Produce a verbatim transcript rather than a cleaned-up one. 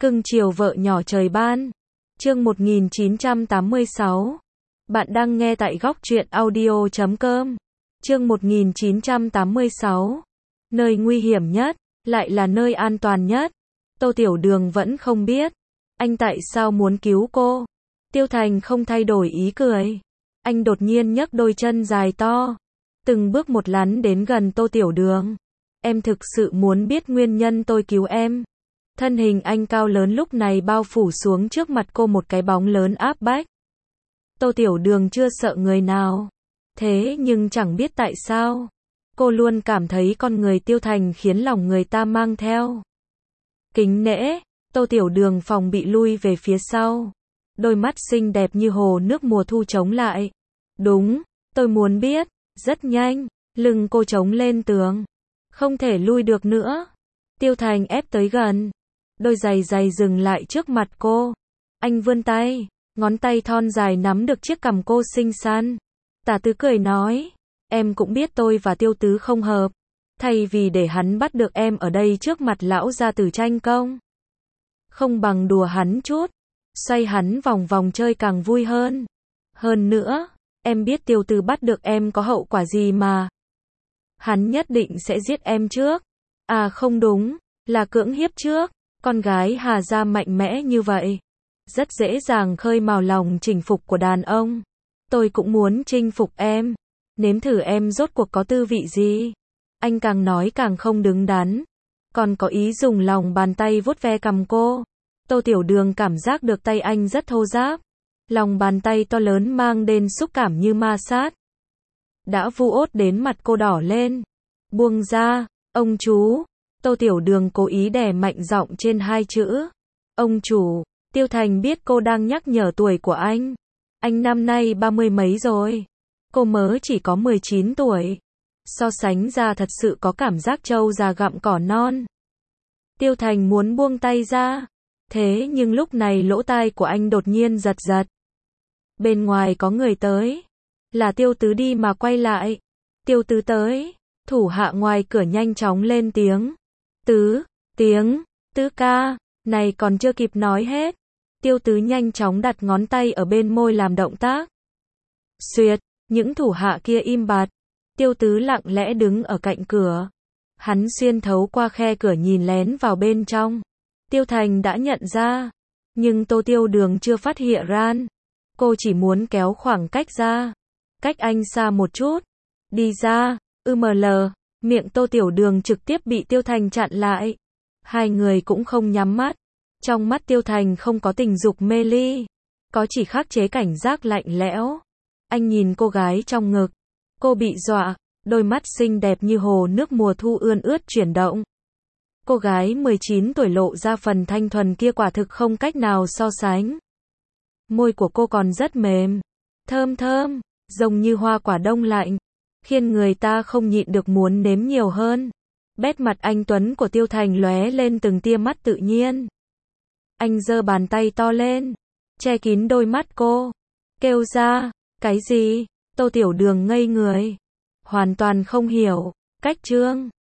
Cưng chiều vợ nhỏ trời ban. Chương một nghìn chín trăm tám mươi sáu. Bạn đang nghe tại góc truyện audio chấm com. Chương một nghìn chín trăm tám mươi sáu. Nơi nguy hiểm nhất, lại là nơi an toàn nhất. Tô Tiểu Đường vẫn không biết. Anh tại sao muốn cứu cô? Tiêu Thành không thay đổi ý cười. Anh đột nhiên nhấc đôi chân dài to. Từng bước một lắn đến gần Tô Tiểu Đường. Em thực sự muốn biết nguyên nhân tôi cứu em. Thân hình anh cao lớn lúc này bao phủ xuống trước mặt cô một cái bóng lớn áp bách. Tô Tiểu Đường chưa sợ người nào. Thế nhưng chẳng biết tại sao. Cô luôn cảm thấy con người Tiêu Thành khiến lòng người ta mang theo kính nể. Tô Tiểu Đường phòng bị lui về phía sau. Đôi mắt xinh đẹp như hồ nước mùa thu chống lại. Đúng, tôi muốn biết. Rất nhanh, lưng cô chống lên tường. Không thể lui được nữa. Tiêu Thành ép tới gần. Đôi giày giày dừng lại trước mặt cô. Anh vươn tay, ngón tay thon dài nắm được chiếc cằm cô xinh xắn. Tả Tứ cười nói, em cũng biết tôi và Tiêu Tứ không hợp. Thay vì để hắn bắt được em ở đây trước mặt lão gia tử tranh công, không bằng đùa hắn chút, xoay hắn vòng vòng chơi càng vui hơn. Hơn nữa, em biết Tiêu Tứ bắt được em có hậu quả gì mà. Hắn nhất định sẽ giết em trước. À không đúng, là cưỡng hiếp trước. Con gái Hà gia mạnh mẽ như vậy, rất dễ dàng khơi mào lòng chinh phục của đàn ông. Tôi cũng muốn chinh phục em, nếm thử em rốt cuộc có tư vị gì. Anh càng nói càng không đứng đắn, còn có ý dùng lòng bàn tay vuốt ve cằm cô. Tô Tiểu Đường cảm giác được tay anh rất thô ráp, lòng bàn tay to lớn mang đến xúc cảm như ma sát. Đã vu ốt đến mặt cô đỏ lên. Buông ra, ông chú. Tô Tiểu Đường cố ý đè mạnh giọng trên hai chữ. Ông chủ. Tiêu Thành biết cô đang nhắc nhở tuổi của anh. Anh năm nay ba mươi mấy rồi. Cô mới chỉ có mười chín tuổi. So sánh ra thật sự có cảm giác trâu già gặm cỏ non. Tiêu Thành muốn buông tay ra. Thế nhưng lúc này lỗ tai của anh đột nhiên giật giật. Bên ngoài có người tới. Là Tiêu Tứ đi mà quay lại. Tiêu Tứ tới. Thủ hạ ngoài cửa nhanh chóng lên tiếng. Tứ, tiếng, Tứ ca, này còn chưa kịp nói hết. Tiêu Tứ nhanh chóng đặt ngón tay ở bên môi làm động tác. Xuyệt, những thủ hạ kia im bặt. Tiêu Tứ lặng lẽ đứng ở cạnh cửa. Hắn xuyên thấu qua khe cửa nhìn lén vào bên trong. Tiêu Thành đã nhận ra. Nhưng Tô Tiểu Đường chưa phát hiện ra. Cô chỉ muốn kéo khoảng cách ra. Cách anh xa một chút. Đi ra, ư mờ lờ. Miệng Tô Tiểu Đường trực tiếp bị Tiêu Thành chặn lại. Hai người cũng không nhắm mắt. Trong mắt Tiêu Thành không có tình dục mê ly, có chỉ khắc chế cảnh giác lạnh lẽo. Anh nhìn cô gái trong ngực. Cô bị dọa, đôi mắt xinh đẹp như hồ nước mùa thu ươn ướt chuyển động. Cô gái mười chín tuổi lộ ra phần thanh thuần kia quả thực không cách nào so sánh. Môi của cô còn rất mềm, thơm thơm, giống như hoa quả đông lạnh, khiến người ta không nhịn được muốn nếm nhiều hơn. Bét mặt anh tuấn của Tiêu Thành lóe lên từng tia mắt tự nhiên. Anh giơ bàn tay to lên, che kín đôi mắt cô, kêu ra, cái gì? Tô Tiểu Đường ngây người, hoàn toàn không hiểu. Cách chương